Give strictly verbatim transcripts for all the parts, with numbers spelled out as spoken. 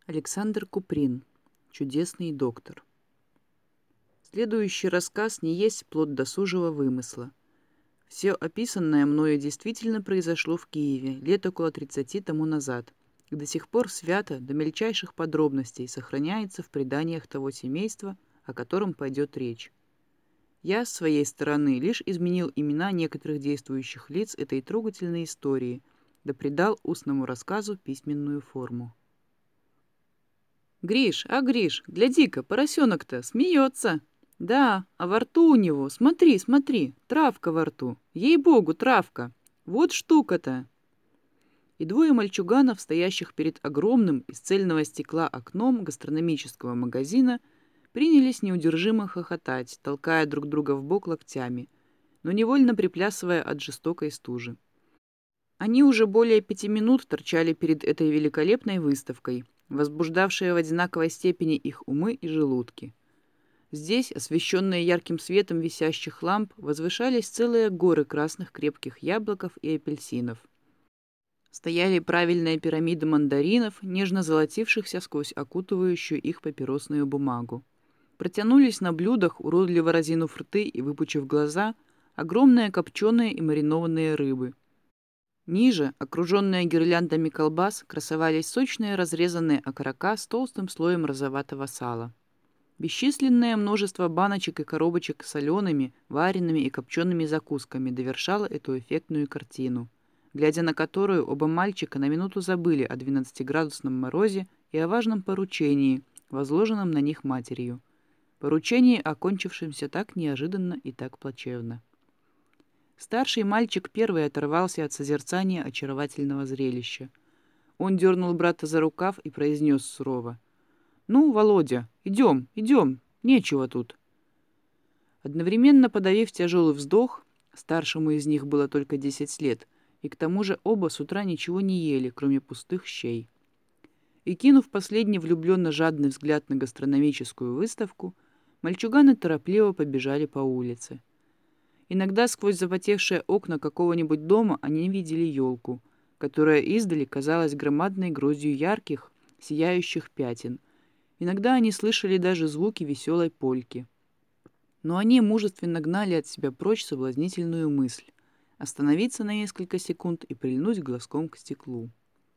Александр Куприн. Чудесный доктор. Следующий рассказ не есть плод досужего вымысла. Все описанное мною действительно произошло в Киеве лет около тридцати тому назад, и до сих пор свято до мельчайших подробностей сохраняется в преданиях того семейства, о котором пойдет речь. Я, с своей стороны, лишь изменил имена некоторых действующих лиц этой трогательной истории, да придал устному рассказу письменную форму. «Гриш, а Гриш, гляди-ка, поросенок-то смеется!» «Да, а во рту у него, смотри, смотри, травка во рту, ей-богу, травка! Вот штука-то!» И двое мальчуганов, стоящих перед огромным из цельного стекла окном гастрономического магазина, принялись неудержимо хохотать, толкая друг друга в бок локтями, но невольно приплясывая от жестокой стужи. Они уже более пяти минут торчали перед этой великолепной выставкой, возбуждавшей в одинаковой степени их умы и желудки. Здесь, освещенные ярким светом висящих ламп, возвышались целые горы красных крепких яблоков и апельсинов. Стояли правильные пирамиды мандаринов, нежно золотившихся сквозь окутывающую их папиросную бумагу. Протянулись на блюдах, уродливо разинув рты и выпучив глаза, огромные копченые и маринованные рыбы. Ниже, окруженные гирляндами колбас, красовались сочные разрезанные окорока с толстым слоем розоватого сала. Бесчисленное множество баночек и коробочек с солеными, вареными и копчеными закусками довершало эту эффектную картину, глядя на которую оба мальчика на минуту забыли о двенадцатиградусном морозе и о важном поручении, возложенном на них матерью. Поручении, окончившемся так неожиданно и так плачевно. Старший мальчик первый оторвался от созерцания очаровательного зрелища. Он дернул брата за рукав и произнес сурово: «Ну, Володя, идем, идем, нечего тут». Одновременно подавив тяжелый вздох, старшему из них было только десять лет, и к тому же оба с утра ничего не ели, кроме пустых щей. И кинув последний влюбленно жадный взгляд на гастрономическую выставку, мальчуганы торопливо побежали по улице. Иногда сквозь запотевшие окна какого-нибудь дома они видели елку, которая издали казалась громадной гроздью ярких, сияющих пятен. Иногда они слышали даже звуки веселой польки. Но они мужественно гнали от себя прочь соблазнительную мысль — остановиться на несколько секунд и прильнуть глазком к стеклу.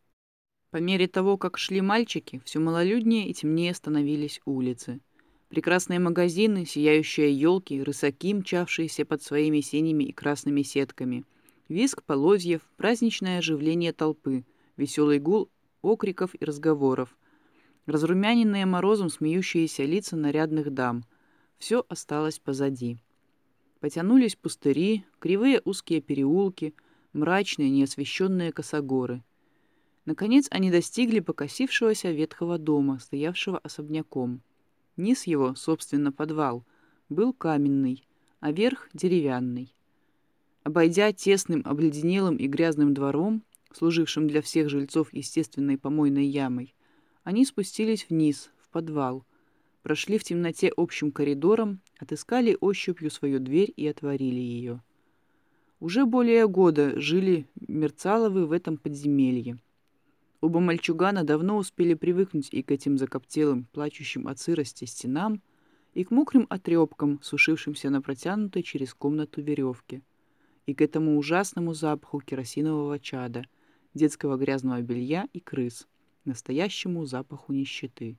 По мере того, как шли мальчики, все малолюднее и темнее становились улицы. Прекрасные магазины, сияющие елки, рысаки, мчавшиеся под своими синими и красными сетками, визг полозьев, праздничное оживление толпы, веселый гул окриков и разговоров, разрумяненные морозом смеющиеся лица нарядных дам — все осталось позади. Потянулись пустыри, кривые узкие переулки, мрачные неосвещенные косогоры. Наконец они достигли покосившегося ветхого дома, стоявшего особняком. Низ его, собственно, подвал, был каменный, а верх — деревянный. Обойдя тесным, обледенелым и грязным двором, служившим для всех жильцов естественной помойной ямой, они спустились вниз, в подвал, прошли в темноте общим коридором, отыскали ощупью свою дверь и отворили ее. Уже более года жили Мерцаловы в этом подземелье. Оба мальчугана давно успели привыкнуть и к этим закоптелым, плачущим от сырости стенам, и к мокрым отрепкам, сушившимся на протянутой через комнату веревке, и к этому ужасному запаху керосинового чада, детского грязного белья и крыс, настоящему запаху нищеты.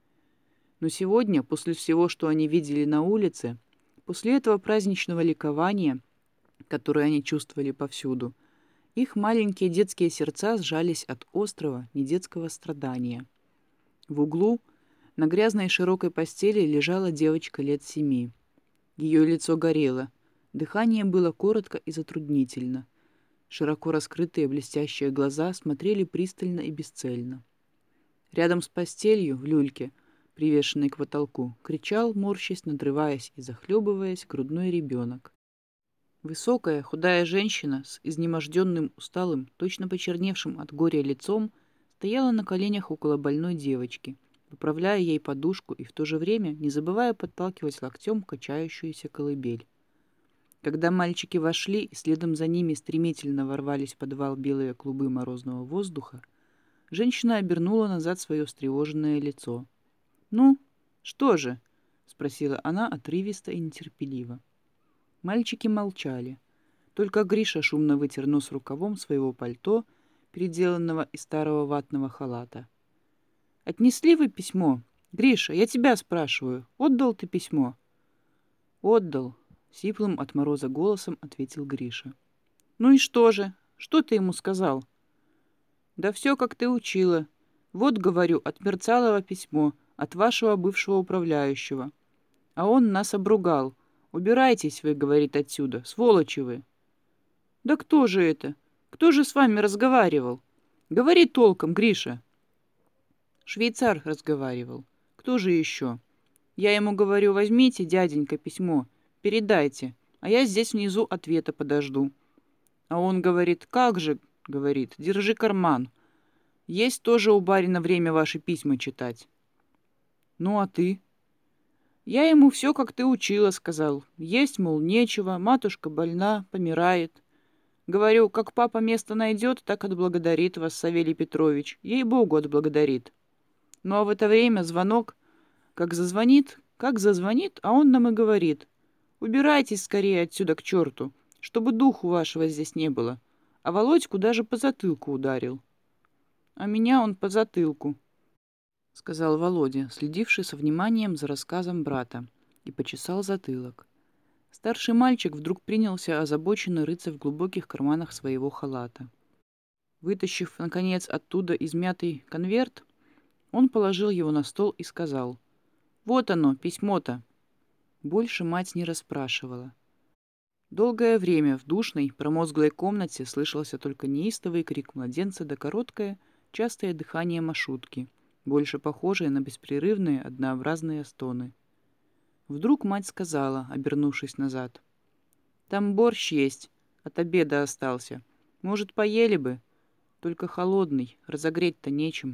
Но сегодня, после всего, что они видели на улице, после этого праздничного ликования, которое они чувствовали повсюду, их маленькие детские сердца сжались от острого, недетского страдания. В углу, на грязной широкой постели, лежала девочка лет семи. Ее лицо горело, дыхание было коротко и затруднительно. Широко раскрытые блестящие глаза смотрели пристально и бесцельно. Рядом с постелью, в люльке, привешенной к потолку, кричал, морщась, надрываясь и захлебываясь, грудной ребенок. Высокая, худая женщина с изнеможденным, усталым, точно почерневшим от горя лицом стояла на коленях около больной девочки, поправляя ей подушку и в то же время не забывая подталкивать локтем качающуюся колыбель. Когда мальчики вошли и следом за ними стремительно ворвались в подвал белые клубы морозного воздуха, Женщина обернула назад свое встревоженное лицо. «Ну, что же?» — спросила она отрывисто и нетерпеливо. Мальчики молчали. Только Гриша шумно вытер нос рукавом своего пальто, переделанного из старого ватного халата. «Отнесли вы письмо? Гриша, я тебя спрашиваю, отдал ты письмо?» «Отдал», — сиплым от мороза голосом ответил Гриша. «Ну и что же? Что ты ему сказал?» «Да все, как ты учила. Вот, говорю, от Мерцалова письмо, от вашего бывшего управляющего. А он нас обругал. Убирайтесь вы, говорит, отсюда, сволочи вы». «Да кто же это? Кто же с вами разговаривал? Говори толком, Гриша». «Швейцар разговаривал. Кто же еще? Я ему говорю, возьмите, дяденька, письмо, передайте, а я здесь внизу ответа подожду». А он говорит, как же, говорит, держи карман. Есть тоже у барина время ваши письма читать. Ну, а ты? Я ему все, как ты учила, сказал. Есть, мол, нечего, матушка больна, помирает. Говорю, как папа место найдет, так отблагодарит вас, Савелий Петрович. Ей-богу, отблагодарит. Ну, а в это время звонок, как зазвонит, как зазвонит, а он нам и говорит. Убирайтесь скорее отсюда к черту, чтобы духу вашего здесь не было. А Володьку даже по затылку ударил. А меня он по затылку, — сказал Володя, следивший со вниманием за рассказом брата, и почесал затылок. Старший мальчик вдруг принялся озабоченно рыться в глубоких карманах своего халата. Вытащив, наконец, оттуда измятый конверт, он положил его на стол и сказал: «Вот оно, письмо-то». Больше мать не расспрашивала. Долгое время в душной, промозглой комнате слышался только неистовый крик младенца да короткое, частое дыхание Машутки, больше похожее на беспрерывные, однообразные стоны. Вдруг мать сказала, обернувшись назад: «Там борщ есть, от обеда остался. Может, поели бы? Только холодный, разогреть-то нечем».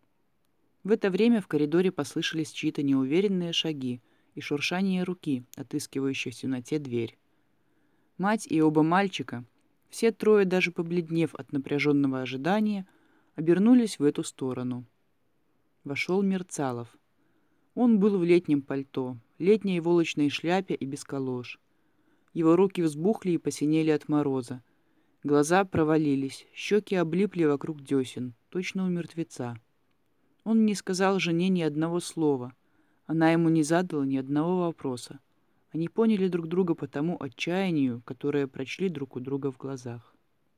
В это время в коридоре послышались чьи-то неуверенные шаги и шуршание руки, отыскивающей в темноте дверь. Мать и оба мальчика, все трое даже побледнев от напряженного ожидания, обернулись в эту сторону. Вошел Мерцалов. Он был в летнем пальто, летней волочной шляпе и без калош. Его руки взбухли и посинели от мороза. Глаза провалились, щеки облипли вокруг десен, точно у мертвеца. Он не сказал жене ни одного слова. Она ему не задала ни одного вопроса. Они поняли друг друга по тому отчаянию, которое прочли друг у друга в глазах.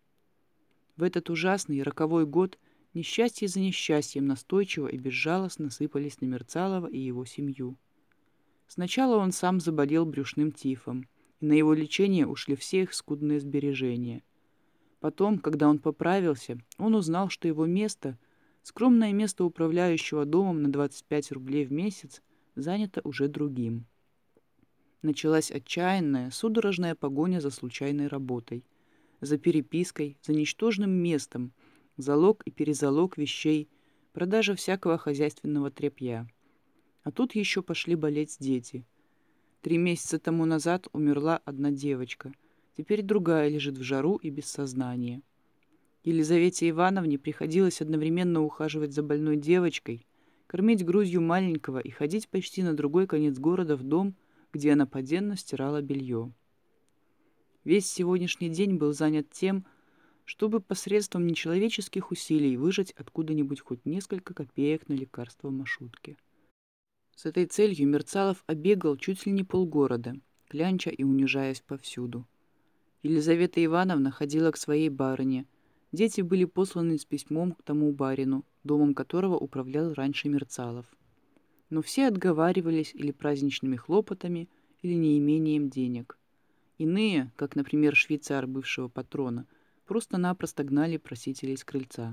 В этот ужасный роковой год несчастье за несчастьем настойчиво и безжалостно сыпались на Мерцалова и его семью. Сначала он сам заболел брюшным тифом, и на его лечение ушли все их скудные сбережения. Потом, когда он поправился, он узнал, что его место, скромное место управляющего домом на двадцать пять рублей в месяц, занято уже другим. Началась отчаянная, судорожная погоня за случайной работой, за перепиской, за ничтожным местом, залог и перезалог вещей, продажа всякого хозяйственного тряпья. А тут еще пошли болеть дети. Три месяца тому назад умерла одна девочка, теперь другая лежит в жару и без сознания. Елизавете Ивановне приходилось одновременно ухаживать за больной девочкой, кормить грудью маленького и ходить почти на другой конец города в дом, где она поденно стирала белье. Весь сегодняшний день был занят тем, чтобы посредством нечеловеческих усилий выжать откуда-нибудь хоть несколько копеек на лекарство Машутке. С этой целью Мерцалов обегал чуть ли не полгорода, клянча и унижаясь повсюду. Елизавета Ивановна ходила к своей барыне. Дети были посланы с письмом к тому барину, домом которого управлял раньше Мерцалов. Но все отговаривались или праздничными хлопотами, или неимением денег. Иные, как, например, швейцар бывшего патрона, просто-напросто гнали просителей с крыльца.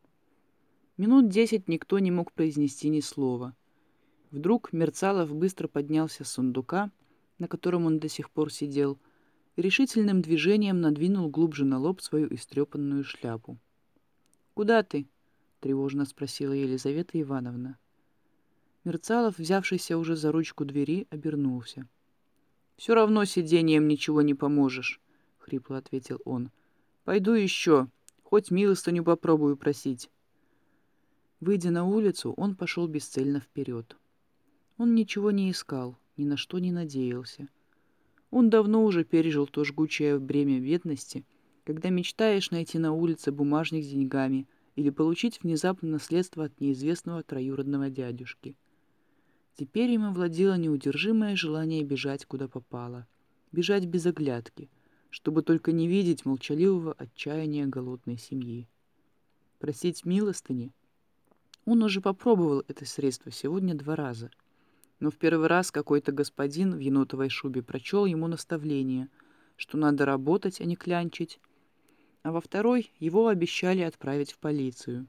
Минут десять никто не мог произнести ни слова. Вдруг Мерцалов быстро поднялся с сундука, на котором он до сих пор сидел, и решительным движением надвинул глубже на лоб свою истрепанную шляпу. «Куда ты?» — тревожно спросила Елизавета Ивановна. Мерцалов, взявшийся уже за ручку двери, обернулся. «Все равно сидением ничего не поможешь», — хрипло ответил он. «Пойду еще, хоть милостыню попробую просить». Выйдя на улицу, он пошел бесцельно вперед. Он ничего не искал, ни на что не надеялся. Он давно уже пережил то жгучее бремя бедности, когда мечтаешь найти на улице бумажник с деньгами или получить внезапно наследство от неизвестного троюродного дядюшки. Теперь им овладело неудержимое желание бежать куда попало, бежать без оглядки, чтобы только не видеть молчаливого отчаяния голодной семьи. Просить милостыни? Он уже попробовал это средство сегодня два раза. Но в первый раз какой-то господин в енотовой шубе прочел ему наставление, что надо работать, а не клянчить, а во второй его обещали отправить в полицию.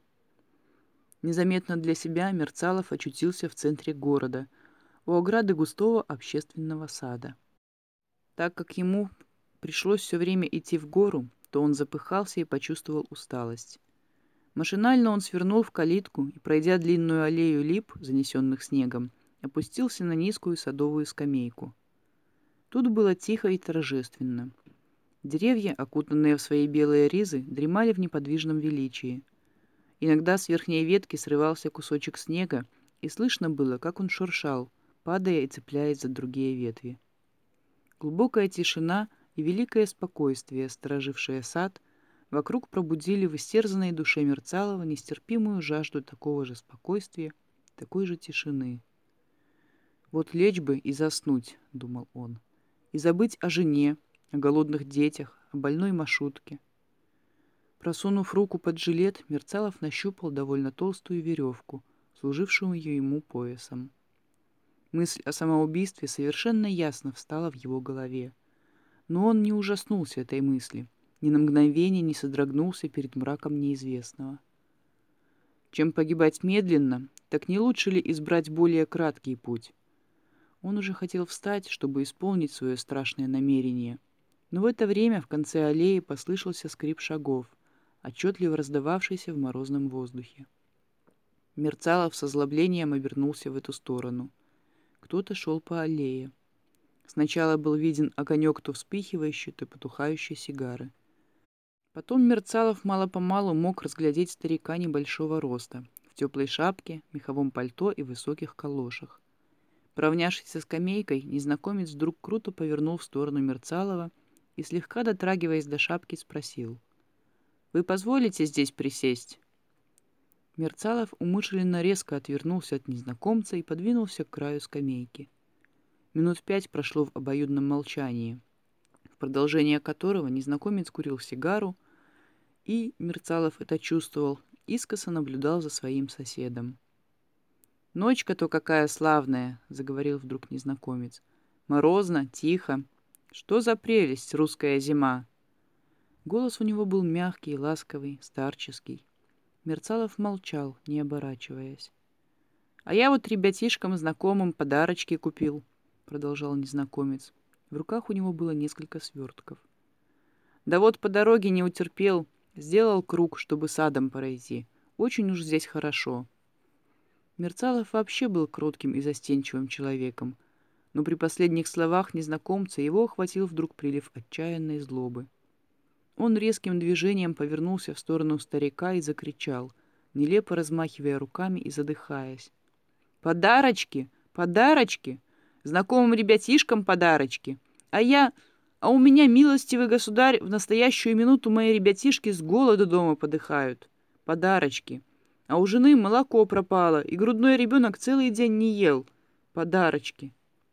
Незаметно для себя Мерцалов очутился в центре города, у ограды густого общественного сада. Так как ему пришлось все время идти в гору, то он запыхался и почувствовал усталость. Машинально он свернул в калитку и, пройдя длинную аллею лип, занесенных снегом, опустился на низкую садовую скамейку. Тут было тихо и торжественно. Деревья, окутанные в свои белые ризы, дремали в неподвижном величии. Иногда с верхней ветки срывался кусочек снега, и слышно было, как он шуршал, падая и цепляясь за другие ветви. Глубокая тишина и великое спокойствие, сторожившее сад, вокруг пробудили в истерзанной душе Мерцалова нестерпимую жажду такого же спокойствия, такой же тишины. «Вот лечь бы и заснуть», — думал он, — «и забыть о жене, о голодных детях, о больной Машутке». Просунув руку под жилет, Мерцалов нащупал довольно толстую веревку, служившую ему поясом. Мысль о самоубийстве совершенно ясно встала в его голове. Но он не ужаснулся этой мысли, ни на мгновение не содрогнулся перед мраком неизвестного. Чем погибать медленно, так не лучше ли избрать более краткий путь? Он уже хотел встать, чтобы исполнить свое страшное намерение. Но в это время в конце аллеи послышался скрип шагов, отчетливо раздававшийся в морозном воздухе. Мерцалов с озлоблением обернулся в эту сторону. Кто-то шел по аллее. Сначала был виден огонек то вспыхивающей, то потухающей сигары. Потом Мерцалов мало-помалу мог разглядеть старика небольшого роста, в теплой шапке, меховом пальто и высоких калошах. Поравнявшись со скамейкой, незнакомец вдруг круто повернул в сторону Мерцалова и, слегка дотрагиваясь до шапки, спросил: «Вы позволите здесь присесть?» Мерцалов умышленно резко отвернулся от незнакомца и подвинулся к краю скамейки. Минут пять прошло в обоюдном молчании, в продолжение которого незнакомец курил сигару, и, Мерцалов это чувствовал, искоса наблюдал за своим соседом. «Ночка-то какая славная!» — заговорил вдруг незнакомец. «Морозно, тихо. Что за прелесть, русская зима!» Голос у него был мягкий, ласковый, старческий. Мерцалов молчал, не оборачиваясь. «А я вот ребятишкам знакомым подарочки купил», — продолжал незнакомец. В руках у него было несколько свертков. «Да вот по дороге не утерпел, сделал круг, чтобы садом пройти. Очень уж здесь хорошо». Мерцалов вообще был кротким и застенчивым человеком, но при последних словах незнакомца его охватил вдруг прилив отчаянной злобы. Он резким движением повернулся в сторону старика и закричал, нелепо размахивая руками и задыхаясь: «Подарочки! Подарочки! Знакомым ребятишкам подарочки! А я... А у меня, милостивый государь, в настоящую минуту мои ребятишки с голоду дома подыхают. Подарочки! А у жены молоко пропало, и грудной ребенок целый день не ел. Подарочки!»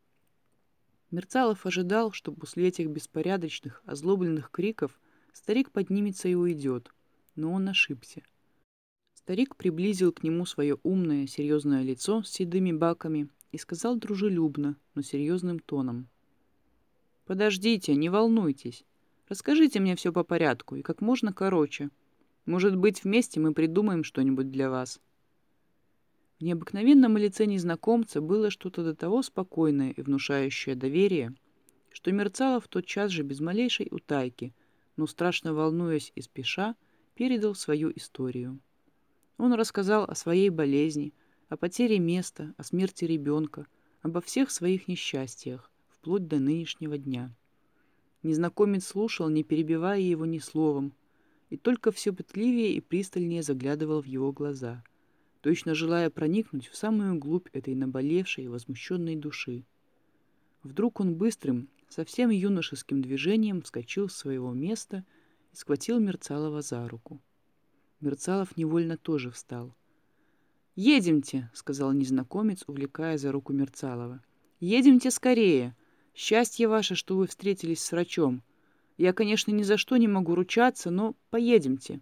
Мерцалов ожидал, что после этих беспорядочных, озлобленных криков старик поднимется и уйдет, но он ошибся. Старик приблизил к нему свое умное, серьезное лицо с седыми баками и сказал дружелюбно, но серьезным тоном: «Подождите, не волнуйтесь. Расскажите мне все по порядку и как можно короче. Может быть, вместе мы придумаем что-нибудь для вас». В необыкновенном лице незнакомца было что-то до того спокойное и внушающее доверие, что Мерцалов тотчас же без малейшей утайки, но страшно волнуясь и спеша, передал свою историю. Он рассказал о своей болезни, о потере места, о смерти ребенка, обо всех своих несчастьях, вплоть до нынешнего дня. Незнакомец слушал, не перебивая его ни словом, и только все пытливее и пристальнее заглядывал в его глаза. точно желая проникнуть в самую глубь этой наболевшей и возмущенной души. Вдруг он быстрым, совсем юношеским движением вскочил с своего места и схватил Мерцалова за руку. Мерцалов невольно тоже встал. «Едемте», — сказал незнакомец, увлекая за руку Мерцалова. «Едемте скорее. Счастье ваше, что вы встретились с врачом. Я, конечно, ни за что не могу ручаться, но поедемте».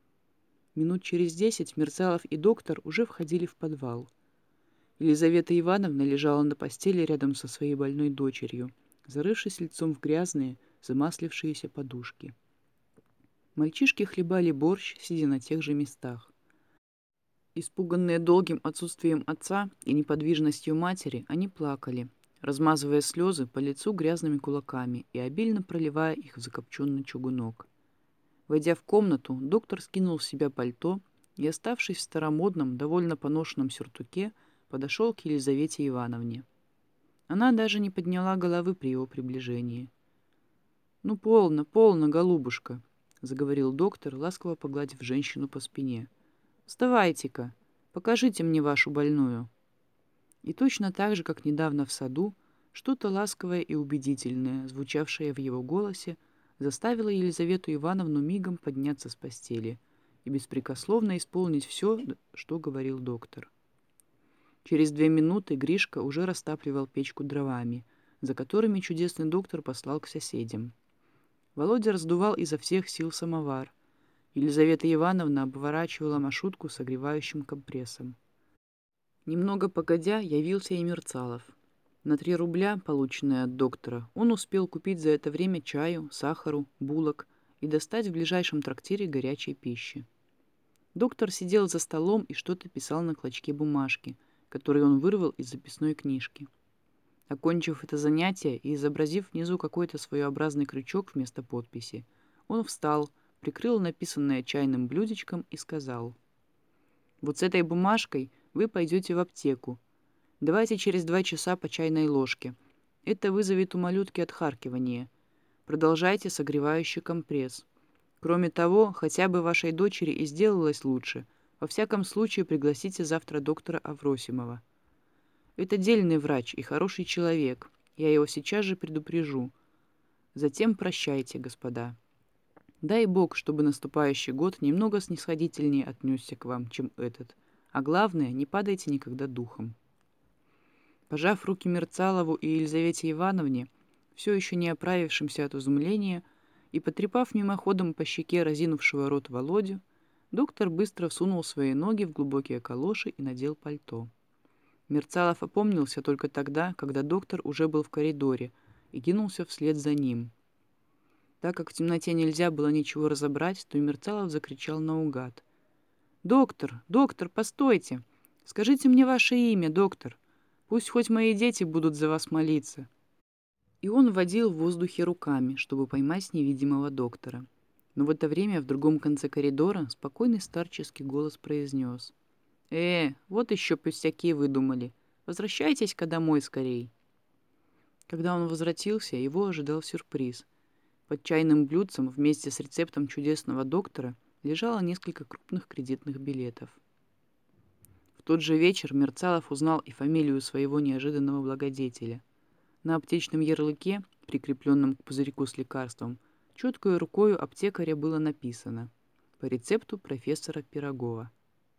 Минут через десять Мерцалов и доктор уже входили в подвал. Елизавета Ивановна лежала на постели рядом со своей больной дочерью, зарывшись лицом в грязные, замаслившиеся подушки. Мальчишки хлебали борщ, сидя на тех же местах. Испуганные долгим отсутствием отца и неподвижностью матери, они плакали, размазывая слезы по лицу грязными кулаками и обильно проливая их в закопченный чугунок. Войдя в комнату, доктор скинул с себя пальто и, оставшись в старомодном, довольно поношенном сюртуке, подошел к Елизавете Ивановне. Она даже не подняла головы при его приближении. «Ну, полно, полно, голубушка», — заговорил доктор, ласково погладив женщину по спине. «Вставайте-ка, покажите мне вашу больную». И точно так же, как недавно в саду, что-то ласковое и убедительное, звучавшее в его голосе, заставило Елизавету Ивановну мигом подняться с постели и беспрекословно исполнить все, что говорил доктор. Через две минуты Гришка уже растапливал печку дровами, за которыми чудесный доктор послал к соседям. Володя раздувал изо всех сил самовар. Елизавета Ивановна обворачивала Машутку согревающим компрессом. Немного погодя явился и Мерцалов. На три рубля, полученные от доктора, он успел купить за это время чаю, сахару, булок и достать в ближайшем трактире горячей пищи. Доктор сидел за столом и что-то писал на клочке бумажки, который он вырвал из записной книжки. Окончив это занятие и изобразив внизу какой-то своеобразный крючок вместо подписи, он встал, прикрыл написанное чайным блюдечком и сказал: «Вот с этой бумажкой вы пойдете в аптеку. Давайте через два часа по чайной ложке. Это вызовет у малютки отхаркивание. Продолжайте согревающий компресс. Кроме того, хотя бы вашей дочери и сделалось лучше, во всяком случае пригласите завтра доктора Авросимова. Это дельный врач и хороший человек. Я его сейчас же предупрежу. Затем прощайте, господа. Дай Бог, чтобы наступающий год немного снисходительнее отнесся к вам, чем этот. А главное, не падайте никогда духом». Пожав руки Мерцалову и Елизавете Ивановне, все еще не оправившимся от изумления, и потрепав мимоходом по щеке разинувшего рот Володю, доктор быстро всунул свои ноги в глубокие калоши и надел пальто. Мерцалов опомнился только тогда, когда доктор уже был в коридоре, и кинулся вслед за ним. Так как в темноте нельзя было ничего разобрать, то Мерцалов закричал наугад: «Доктор, доктор, постойте! Скажите мне ваше имя, доктор! Пусть хоть мои дети будут за вас молиться!» И он водил в воздухе руками, чтобы поймать невидимого доктора. Но в это время в другом конце коридора спокойный старческий голос произнес: «Э, вот еще пустяки выдумали. Возвращайтесь-ка домой скорей». Когда он возвратился, его ожидал сюрприз. Под чайным блюдцем вместе с рецептом чудесного доктора лежало несколько крупных кредитных билетов. В тот же вечер Мерцалов узнал и фамилию своего неожиданного благодетеля. На аптечном ярлыке, прикрепленном к пузырьку с лекарством, четкой рукою аптекаря было написано: «По рецепту профессора Пирогова».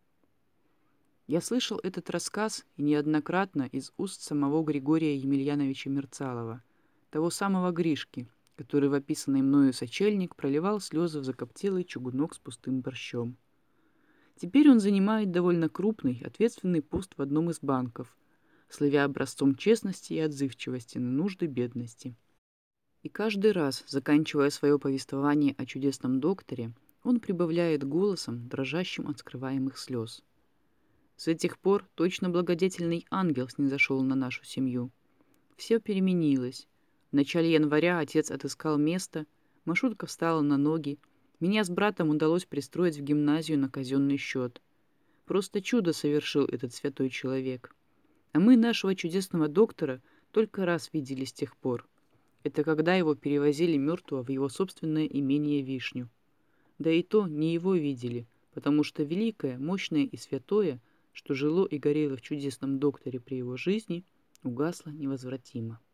Я слышал этот рассказ и неоднократно из уст самого Григория Емельяновича Мерцалова, того самого Гришки, который в описанный мною сочельник проливал слезы в закоптелый чугунок с пустым борщом. Теперь он занимает довольно крупный, ответственный пост в одном из банков, славя образцом честности и отзывчивости на нужды бедности. И каждый раз, заканчивая свое повествование о чудесном докторе, он прибавляет голосом, дрожащим от скрываемых слез: «С этих пор точно благодетельный ангел снизошел на нашу семью. Все переменилось. В начале января отец отыскал место, Машутка встала на ноги, меня с братом удалось пристроить в гимназию на казенный счет. Просто чудо совершил этот святой человек. А мы нашего чудесного доктора только раз видели с тех пор. Это когда его перевозили мертвого в его собственное имение Вишню. Да и то не его видели, потому что великое, мощное и святое что жило и горело в чудесном докторе при его жизни, угасло невозвратимо.